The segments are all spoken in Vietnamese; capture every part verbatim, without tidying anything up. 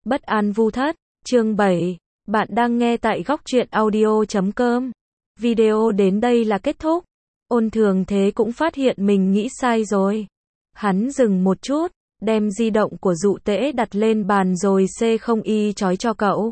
Bất an vu thất, chương bảy. Bạn đang nghe tại góc truyện audio chấm com. Video đến đây là kết thúc. Ôn Thường Thế cũng phát hiện mình nghĩ sai rồi. Hắn dừng một chút, đem di động của Dụ Tễ đặt lên bàn rồi xê không y chói cho cậu.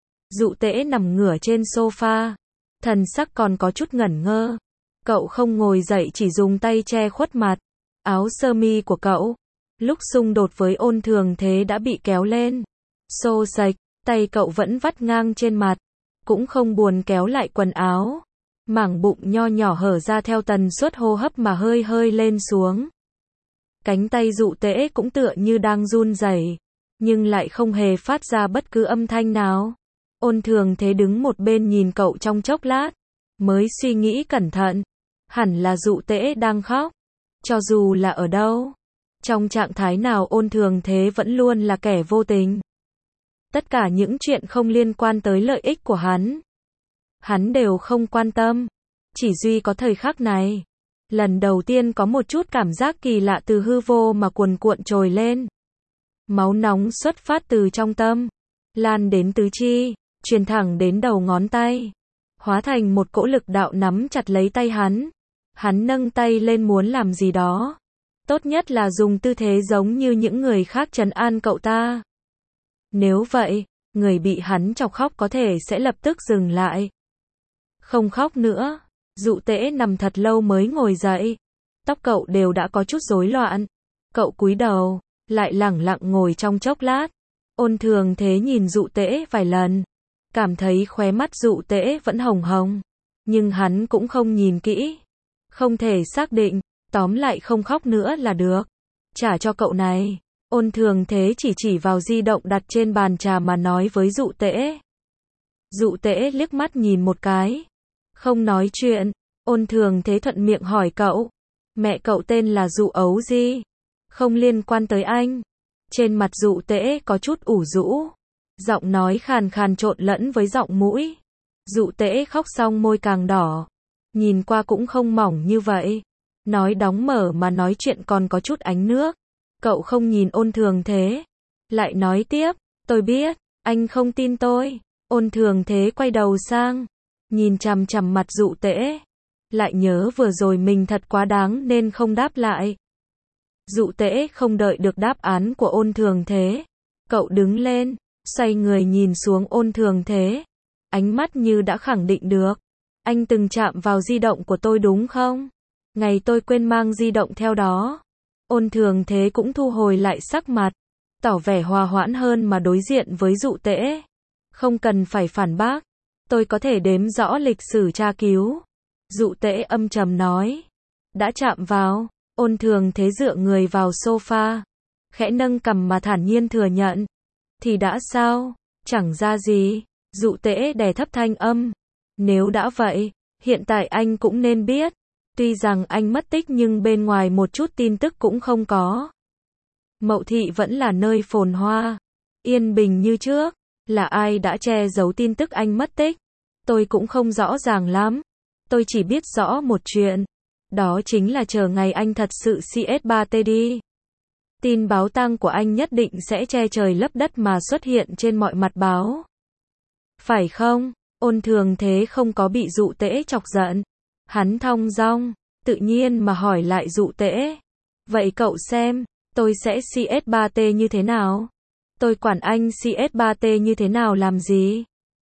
Dụ Tễ nằm ngửa trên sofa, thần sắc còn có chút ngẩn ngơ. Cậu không ngồi dậy, chỉ dùng tay che khuất mặt. Áo sơ mi của cậu, lúc xung đột với Ôn Thường Thế đã bị kéo lên, xô xệch, tay cậu vẫn vắt ngang trên mặt, cũng không buồn kéo lại quần áo. Mảng bụng nho nhỏ hở ra theo tần suất hô hấp mà hơi hơi lên xuống. Cánh tay Dụ Tễ cũng tựa như đang run rẩy, nhưng lại không hề phát ra bất cứ âm thanh nào. Ôn Thường Thế đứng một bên nhìn cậu trong chốc lát, mới suy nghĩ cẩn thận, hẳn là Dụ Tễ đang khóc. Cho dù là ở đâu, trong trạng thái nào, Ôn Thường Thế vẫn luôn là kẻ vô tình. Tất cả những chuyện không liên quan tới lợi ích của hắn, hắn đều không quan tâm. Chỉ duy có thời khắc này, lần đầu tiên có một chút cảm giác kỳ lạ từ hư vô mà cuồn cuộn trồi lên. Máu nóng xuất phát từ trong tâm, lan đến tứ chi, truyền thẳng đến đầu ngón tay, hóa thành một cỗ lực đạo nắm chặt lấy tay hắn. Hắn nâng tay lên muốn làm gì đó, tốt nhất là dùng tư thế giống như những người khác trấn an cậu ta. Nếu vậy, người bị hắn chọc khóc có thể sẽ lập tức dừng lại. Không khóc nữa. Dụ Tễ nằm thật lâu mới ngồi dậy. Tóc cậu đều đã có chút rối loạn. Cậu cúi đầu, lại lẳng lặng ngồi trong chốc lát. Ôn Thường Thế nhìn Dụ Tễ vài lần, cảm thấy khóe mắt Dụ Tễ vẫn hồng hồng, nhưng hắn cũng không nhìn kỹ. Không thể xác định, tóm lại không khóc nữa là được. Trả cho cậu này. Ôn Thường Thế chỉ chỉ vào di động đặt trên bàn trà mà nói với Dụ Tễ. Dụ Tễ liếc mắt nhìn một cái, không nói chuyện. Ôn Thường Thế thuận miệng hỏi cậu, mẹ cậu tên là Dụ Ấu Di, không liên quan tới anh. Trên mặt Dụ Tễ có chút ủ rũ, giọng nói khàn khàn trộn lẫn với giọng mũi. Dụ Tễ khóc xong môi càng đỏ, nhìn qua cũng không mỏng như vậy. Nói đóng mở mà nói chuyện còn có chút ánh nước. Cậu không nhìn Ôn Thường Thế, lại nói tiếp, tôi biết, anh không tin tôi. Ôn Thường Thế quay đầu sang, nhìn chằm chằm mặt Dụ Tễ, lại nhớ vừa rồi mình thật quá đáng nên không đáp lại. Dụ Tễ không đợi được đáp án của Ôn Thường Thế, cậu đứng lên, xoay người nhìn xuống Ôn Thường Thế, ánh mắt như đã khẳng định được. Anh từng chạm vào di động của tôi đúng không? Ngày tôi quên mang di động theo đó. Ôn Thường Thế cũng thu hồi lại sắc mặt, tỏ vẻ hòa hoãn hơn mà đối diện với Dụ Tễ. Không cần phải phản bác, tôi có thể đếm rõ lịch sử tra cứu. Dụ Tễ âm trầm nói. Đã chạm vào. Ôn Thường Thế dựa người vào sofa, khẽ nâng cằm mà thản nhiên thừa nhận. Thì đã sao? Chẳng ra gì. Dụ Tễ đè thấp thanh âm. Nếu đã vậy, hiện tại anh cũng nên biết. Tuy rằng anh mất tích nhưng bên ngoài một chút tin tức cũng không có. Mậu Thị vẫn là nơi phồn hoa, yên bình như trước. Là ai đã che giấu tin tức anh mất tích? Tôi cũng không rõ ràng lắm. Tôi chỉ biết rõ một chuyện. Đó chính là chờ ngày anh thật sự xê ét ba tê đi. Tin báo tang của anh nhất định sẽ che trời lấp đất mà xuất hiện trên mọi mặt báo. Phải không? Ôn Thường Thế không có bị Dụ Tễ chọc giận. Hắn thong dong, tự nhiên mà hỏi lại Dụ Tễ. Vậy cậu xem, tôi sẽ xê ét ba tê như thế nào? Tôi quản anh xê ét ba tê như thế nào làm gì?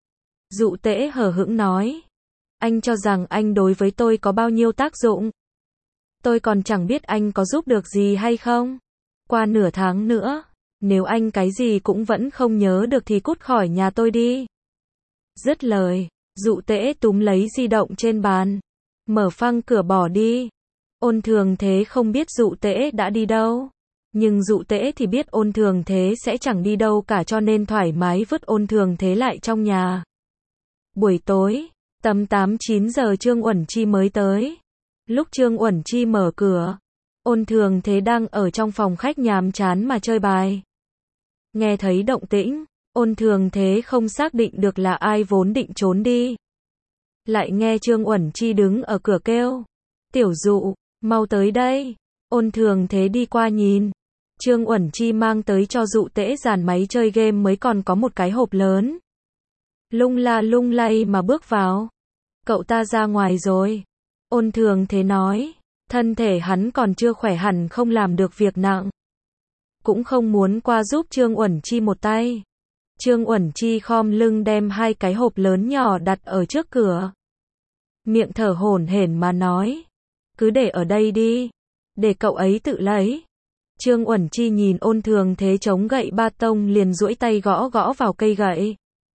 Dụ Tễ hờ hững nói. Anh cho rằng anh đối với tôi có bao nhiêu tác dụng? Tôi còn chẳng biết anh có giúp được gì hay không? Qua nửa tháng nữa, nếu anh cái gì cũng vẫn không nhớ được thì cút khỏi nhà tôi đi. Dứt lời, Dụ Tễ túm lấy di động trên bàn, mở phăng cửa bỏ đi. Ôn Thường Thế không biết Dụ Tễ đã đi đâu, nhưng Dụ Tễ thì biết Ôn Thường Thế sẽ chẳng đi đâu cả, cho nên thoải mái vứt Ôn Thường Thế lại trong nhà. Buổi tối, tầm tám chín giờ Trương Uẩn Chi mới tới. Lúc Trương Uẩn Chi mở cửa, Ôn Thường Thế đang ở trong phòng khách nhàm chán mà chơi bài. Nghe thấy động tĩnh, Ôn Thường Thế không xác định được là ai, vốn định trốn đi. Lại nghe Trương Uẩn Chi đứng ở cửa kêu. Tiểu Dụ, mau tới đây. Ôn Thường Thế đi qua nhìn. Trương Uẩn Chi mang tới cho dụ tễ dàn máy chơi game mới còn có một cái hộp lớn. Lung la lung lay mà bước vào. Cậu ta ra ngoài rồi. Ôn Thường Thế nói. Thân thể hắn còn chưa khỏe hẳn không làm được việc nặng. Cũng không muốn qua giúp Trương Uẩn Chi một tay. Trương Uẩn Chi khom lưng đem hai cái hộp lớn nhỏ đặt ở trước cửa. Miệng thở hổn hển mà nói. Cứ để ở đây đi. Để cậu ấy tự lấy. Trương Uẩn Chi nhìn Ôn Thường Thế chống gậy ba tông liền duỗi tay gõ gõ vào cây gậy.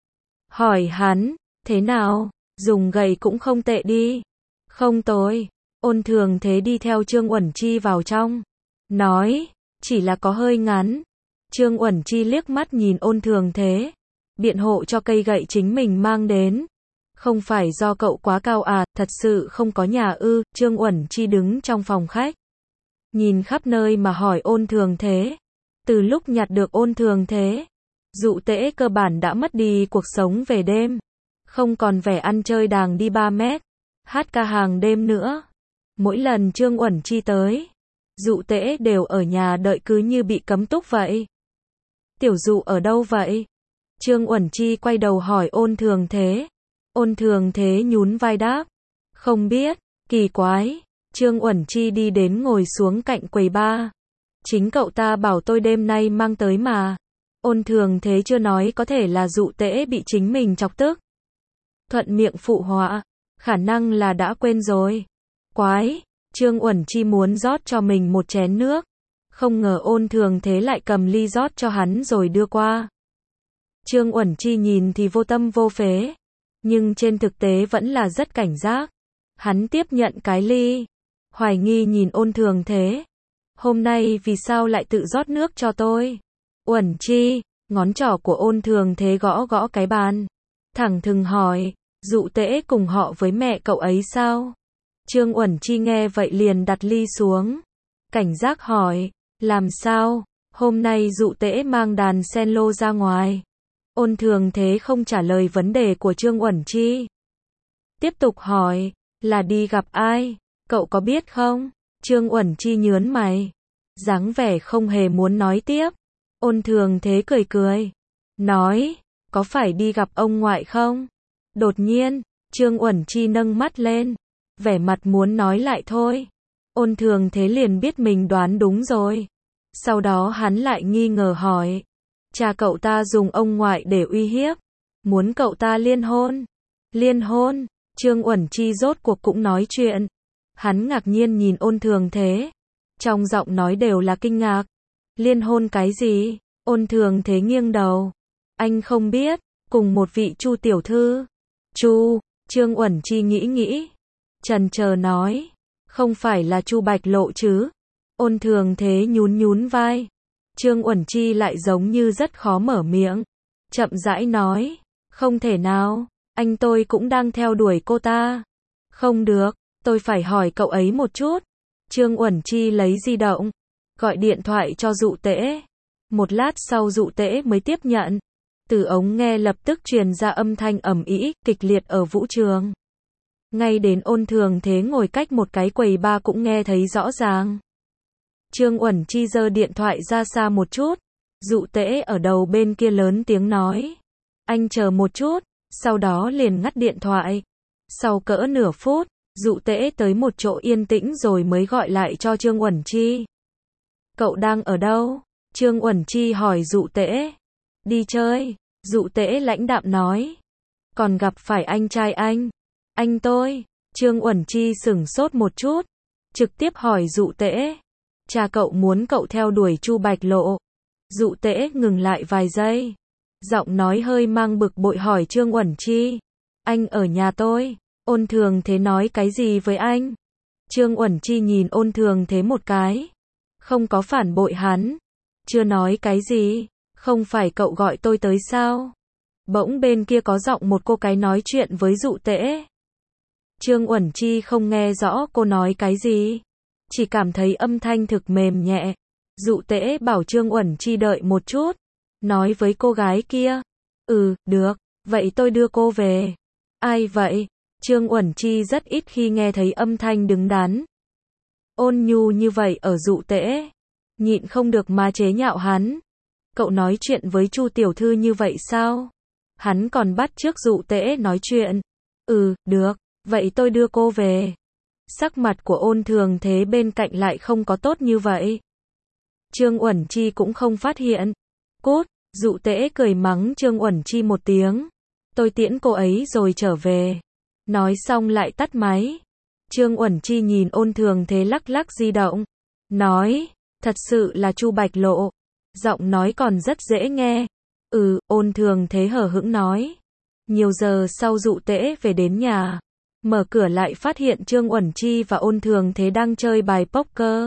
Hỏi hắn, thế nào, dùng gậy cũng không tệ đi. Không tồi. Ôn Thường Thế đi theo Trương Uẩn Chi vào trong. Nói, chỉ là có hơi ngắn. Trương Uẩn Chi liếc mắt nhìn Ôn Thường Thế. Biện hộ cho cây gậy chính mình mang đến. Không phải do cậu quá cao à, thật sự không có nhà ư. Trương Uẩn Chi đứng trong phòng khách. Nhìn khắp nơi mà hỏi Ôn Thường Thế. Từ lúc nhặt được Ôn Thường Thế, dụ tễ cơ bản đã mất đi cuộc sống về đêm. Không còn vẻ ăn chơi đàng đi ba mét, hát ca hàng đêm nữa. Mỗi lần Trương Uẩn Chi tới, dụ tễ đều ở nhà đợi cứ như bị cấm túc vậy. Tiểu dụ ở đâu vậy? Trương Uẩn Chi quay đầu hỏi Ôn Thường Thế. Ôn Thường Thế nhún vai đáp. Không biết, kỳ quái. Trương Uẩn Chi đi đến ngồi xuống cạnh quầy bar. Chính cậu ta bảo tôi đêm nay mang tới mà. Ôn Thường Thế chưa nói có thể là dụ tễ bị chính mình chọc tức. Thuận miệng phụ họa. Khả năng là đã quên rồi. Quái, Trương Uẩn Chi muốn rót cho mình một chén nước. Không ngờ Ôn Thường Thế lại cầm ly rót cho hắn rồi đưa qua. Trương Uẩn Chi nhìn thì vô tâm vô phế. Nhưng trên thực tế vẫn là rất cảnh giác. Hắn tiếp nhận cái ly. Hoài nghi nhìn Ôn Thường Thế. Hôm nay vì sao lại tự rót nước cho tôi? Uẩn Chi, ngón trỏ của Ôn Thường Thế gõ gõ cái bàn. Thẳng thừng hỏi, dụ tễ cùng họ với mẹ cậu ấy sao? Trương Uẩn Chi nghe vậy liền đặt ly xuống. Cảnh giác hỏi, làm sao? Hôm nay dụ tễ mang đàn cello ra ngoài. Ôn Thường Thế không trả lời vấn đề của Trương Uẩn Chi. Tiếp tục hỏi, là đi gặp ai? Cậu có biết không? Trương Uẩn Chi nhớn mày. Dáng vẻ không hề muốn nói tiếp. Ôn Thường Thế cười cười. Nói, có phải đi gặp ông ngoại không? Đột nhiên, Trương Uẩn Chi nâng mắt lên. Vẻ mặt muốn nói lại thôi. Ôn Thường Thế liền biết mình đoán đúng rồi. Sau đó hắn lại nghi ngờ hỏi. Cha cậu ta dùng ông ngoại để uy hiếp. Muốn cậu ta liên hôn. Liên hôn, Trương Uẩn Chi rốt cuộc cũng nói chuyện. Hắn ngạc nhiên nhìn Ôn Thường Thế. Trong giọng nói đều là kinh ngạc. Liên hôn cái gì? Ôn Thường Thế nghiêng đầu. Anh không biết, cùng một vị Chu tiểu thư. Chu, Trương Uẩn Chi nghĩ nghĩ. Chần chờ nói. Không phải là Chu Bạch Lộ chứ? Ôn Thường Thế nhún nhún vai. Trương Uẩn Chi lại giống như rất khó mở miệng. Chậm rãi nói. Không thể nào, anh tôi cũng đang theo đuổi cô ta. Không được, tôi phải hỏi cậu ấy một chút. Trương Uẩn Chi lấy di động. Gọi điện thoại cho dụ tễ. Một lát sau dụ tễ mới tiếp nhận. Từ ống nghe lập tức truyền ra âm thanh ầm ĩ, kịch liệt ở vũ trường. Ngay đến Ôn Thường Thế ngồi cách một cái quầy bar cũng nghe thấy rõ ràng. Trương Uẩn Chi giơ điện thoại ra xa một chút. Dụ tễ ở đầu bên kia lớn tiếng nói. Anh chờ một chút, sau đó liền ngắt điện thoại. Sau cỡ nửa phút, dụ tễ tới một chỗ yên tĩnh rồi mới gọi lại cho Trương Uẩn Chi. Cậu đang ở đâu? Trương Uẩn Chi hỏi dụ tễ. Đi chơi, dụ tễ lãnh đạm nói. Còn gặp phải anh trai anh. Anh tôi. Trương Uẩn Chi sửng sốt một chút. Trực tiếp hỏi dụ tễ. Cha cậu muốn cậu theo đuổi Chu Bạch Lộ. Dụ tễ ngừng lại vài giây. Giọng nói hơi mang bực bội hỏi Trương Uẩn Chi. Anh ở nhà tôi. Ôn Thường Thế nói cái gì với anh? Trương Uẩn Chi nhìn Ôn Thường Thế một cái. Không có phản bội hắn. Chưa nói cái gì. Không phải cậu gọi tôi tới sao? Bỗng bên kia có giọng một cô cái nói chuyện với dụ tễ. Trương Uẩn Chi không nghe rõ cô nói cái gì. Chỉ cảm thấy âm thanh thực mềm nhẹ. Dụ tễ bảo Trương Uẩn Chi đợi một chút. Nói với cô gái kia. Ừ, được, vậy tôi đưa cô về. Ai vậy? Trương Uẩn Chi rất ít khi nghe thấy âm thanh đứng đắn. Ôn nhu như vậy ở dụ tễ. nhịn không được mà chế nhạo hắn. Cậu nói chuyện với Chu tiểu thư như vậy sao? Hắn còn bắt chước Dụ Tễ nói chuyện. Ừ, được, vậy tôi đưa cô về. Sắc mặt của Ôn Thường Thế bên cạnh lại không có tốt như vậy. Trương Uẩn Chi cũng không phát hiện. Cút, Dụ Tễ cười mắng Trương Uẩn Chi một tiếng. Tôi tiễn cô ấy rồi trở về. Nói xong lại tắt máy. Trương Uẩn Chi nhìn Ôn Thường Thế lắc lắc di động. Nói, thật sự là Chu Bạch Lộ. Giọng nói còn rất dễ nghe. Ừ, Ôn Thường Thế hờ hững nói. Nhiều giờ sau Dụ Tễ về đến nhà. Mở cửa lại phát hiện Trương Uẩn Chi và Ôn Thường Thế đang chơi bài poker.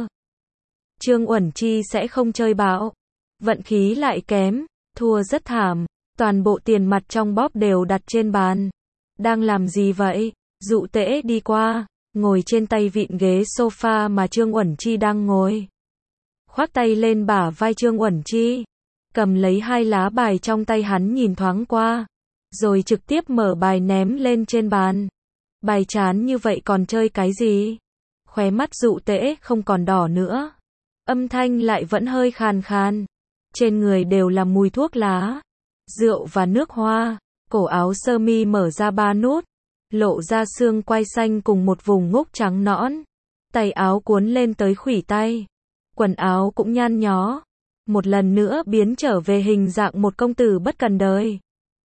Trương Uẩn Chi sẽ không chơi bạo. Vận khí lại kém, thua rất thảm. Toàn bộ tiền mặt trong bóp đều đặt trên bàn. Đang làm gì vậy? Dụ Tễ đi qua, ngồi trên tay vịn ghế sofa mà Trương Uẩn Chi đang ngồi. Khoác tay lên bả vai Trương Uẩn Chi. Cầm lấy hai lá bài trong tay hắn nhìn thoáng qua. Rồi trực tiếp mở bài ném lên trên bàn. Bài chán như vậy còn chơi cái gì? Khóe mắt Dụ Tễ không còn đỏ nữa. Âm thanh lại vẫn hơi khàn khàn. Trên người đều là mùi thuốc lá, rượu và nước hoa. Cổ áo sơ mi mở ra ba nút, lộ ra xương quai xanh cùng một vùng ngúc trắng nõn. Tay áo cuốn lên tới khuỷu tay. Quần áo cũng nhăn nhó. Một lần nữa biến trở về hình dạng một công tử bất cần đời.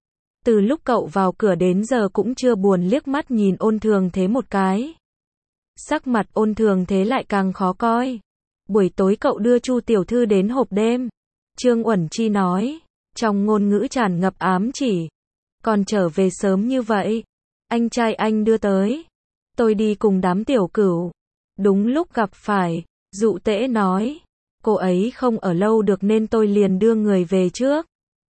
Từ lúc cậu vào cửa đến giờ cũng chưa buồn liếc mắt nhìn Ôn Thường Thế một cái. Sắc mặt Ôn Thường Thế lại càng khó coi. Buổi tối cậu đưa Chu tiểu thư đến hộp đêm. Trương Uẩn Chi nói, trong ngôn ngữ tràn ngập ám chỉ. Còn trở về sớm như vậy, anh trai anh đưa tới. Tôi đi cùng đám tiểu cửu. Đúng lúc gặp phải, Dụ Tễ nói, cô ấy không ở lâu được nên tôi liền đưa người về trước.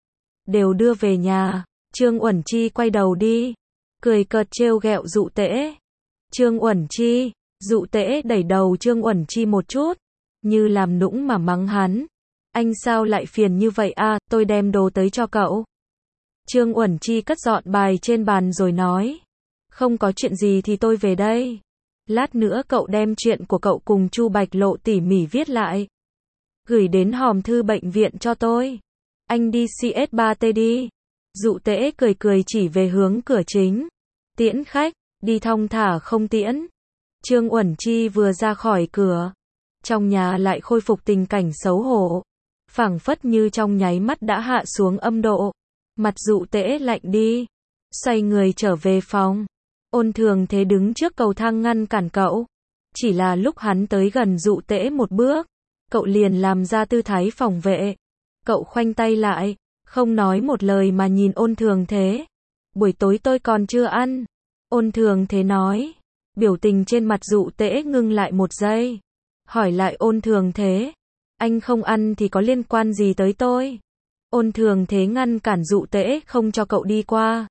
Đều đưa về nhà. Trương Uẩn Chi quay đầu đi, cười cợt trêu ghẹo Dụ Tễ. Trương Uẩn Chi, Dụ Tễ đẩy đầu Trương Uẩn Chi một chút, như làm nũng mà mắng hắn. Anh sao lại phiền như vậy à, tôi đem đồ tới cho cậu. Trương Uẩn Chi cất dọn bài trên bàn rồi nói. Không có chuyện gì thì tôi về đây. Lát nữa cậu đem chuyện của cậu cùng Chu Bạch Lộ tỉ mỉ viết lại. Gửi đến hòm thư bệnh viện cho tôi. Anh đi xê ét ba tê đi. Dụ Tễ cười cười chỉ về hướng cửa chính. Tiễn khách, đi thong thả không tiễn. Trương Uẩn Chi vừa ra khỏi cửa. Trong nhà lại khôi phục tình cảnh xấu hổ. Phảng phất như trong nháy mắt đã hạ xuống âm độ. Mặt Dụ Tễ lạnh đi. Xoay người trở về phòng. Ôn Thường Thế đứng trước cầu thang ngăn cản cậu. Chỉ là lúc hắn tới gần Dụ Tễ một bước, cậu liền làm ra tư thái phòng vệ. Cậu khoanh tay lại, không nói một lời mà nhìn Ôn Thường Thế. Buổi tối tôi còn chưa ăn. Ôn Thường Thế nói. Biểu tình trên mặt Dụ Tễ ngưng lại một giây. Hỏi lại Ôn Thường Thế. Anh không ăn thì có liên quan gì tới tôi? Ôn Thường Thế ngăn cản Dụ Tễ không cho cậu đi qua.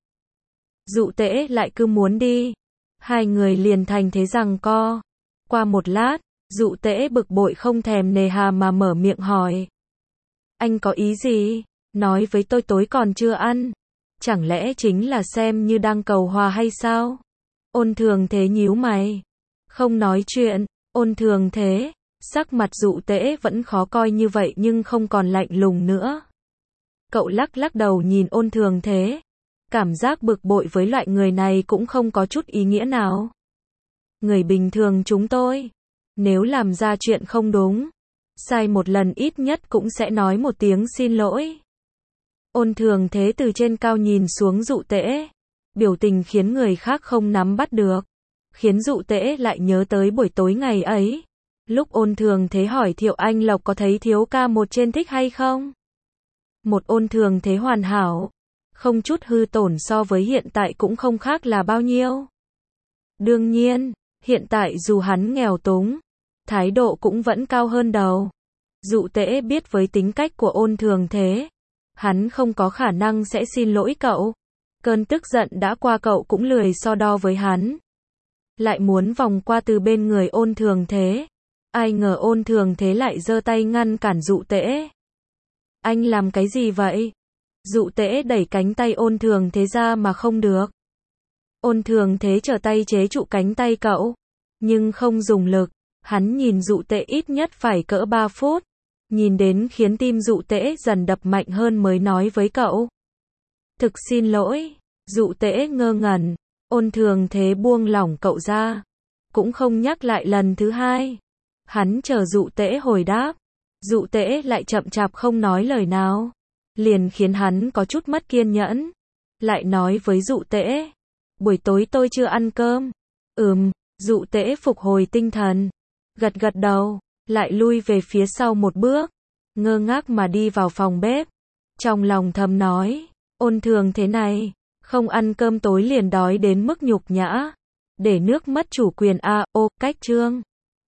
Dụ Tễ lại cứ muốn đi. Hai người liền thành thế giằng co. Qua một lát, Dụ Tễ bực bội không thèm nề hà mà mở miệng hỏi. Anh có ý gì? Nói với tôi tối còn chưa ăn. Chẳng lẽ chính là xem như đang cầu hòa hay sao? Ôn Thường Thế nhíu mày. Không nói chuyện. Ôn Thường Thế. Sắc mặt Dụ Tễ vẫn khó coi như vậy nhưng không còn lạnh lùng nữa. Cậu lắc lắc đầu nhìn Ôn Thường Thế. Cảm giác bực bội với loại người này cũng không có chút ý nghĩa nào. Người bình thường chúng tôi, nếu làm ra chuyện không đúng, sai một lần ít nhất cũng sẽ nói một tiếng xin lỗi. Ôn Thường Thế từ trên cao nhìn xuống Dụ Tễ, biểu tình khiến người khác không nắm bắt được, khiến Dụ Tễ lại nhớ tới buổi tối ngày ấy. Lúc Ôn Thường Thế hỏi Thiệu Anh Lộc có thấy thiếu ca một trên thích hay không? Một Ôn Thường Thế hoàn hảo, không chút hư tổn so với hiện tại cũng không khác là bao nhiêu. Đương nhiên, hiện tại dù hắn nghèo túng, thái độ cũng vẫn cao hơn đầu. Dụ Tễ biết với tính cách của Ôn Thường Thế, hắn không có khả năng sẽ xin lỗi cậu. Cơn tức giận đã qua cậu cũng lười so đo với hắn. Lại muốn vòng qua từ bên người Ôn Thường Thế. Ai ngờ Ôn Thường Thế lại giơ tay ngăn cản Dụ Tễ. Anh làm cái gì vậy? Dụ Tễ đẩy cánh tay Ôn Thường Thế ra mà không được. Ôn Thường Thế trở tay chế trụ cánh tay cậu, nhưng không dùng lực. Hắn nhìn Dụ Tễ ít nhất phải cỡ ba phút, Nhìn đến khiến tim Dụ Tễ dần đập mạnh hơn mới nói với cậu. Thực xin lỗi. Dụ Tễ ngơ ngẩn. Ôn Thường Thế buông lỏng cậu ra. Cũng không nhắc lại lần thứ hai. Hắn chờ Dụ Tễ hồi đáp. Dụ Tễ lại chậm chạp không nói lời nào. Liền khiến hắn có chút mất kiên nhẫn. Lại nói với Dụ Tễ. Buổi tối tôi chưa ăn cơm. Ừm, Dụ Tễ phục hồi tinh thần. Gật gật đầu. Lại lui về phía sau một bước. Ngơ ngác mà đi vào phòng bếp. Trong lòng thầm nói. Ôn Thường Thế này. Không ăn cơm tối liền đói đến mức nhục nhã. Để nước mất chủ quyền a. Ô, cách chương.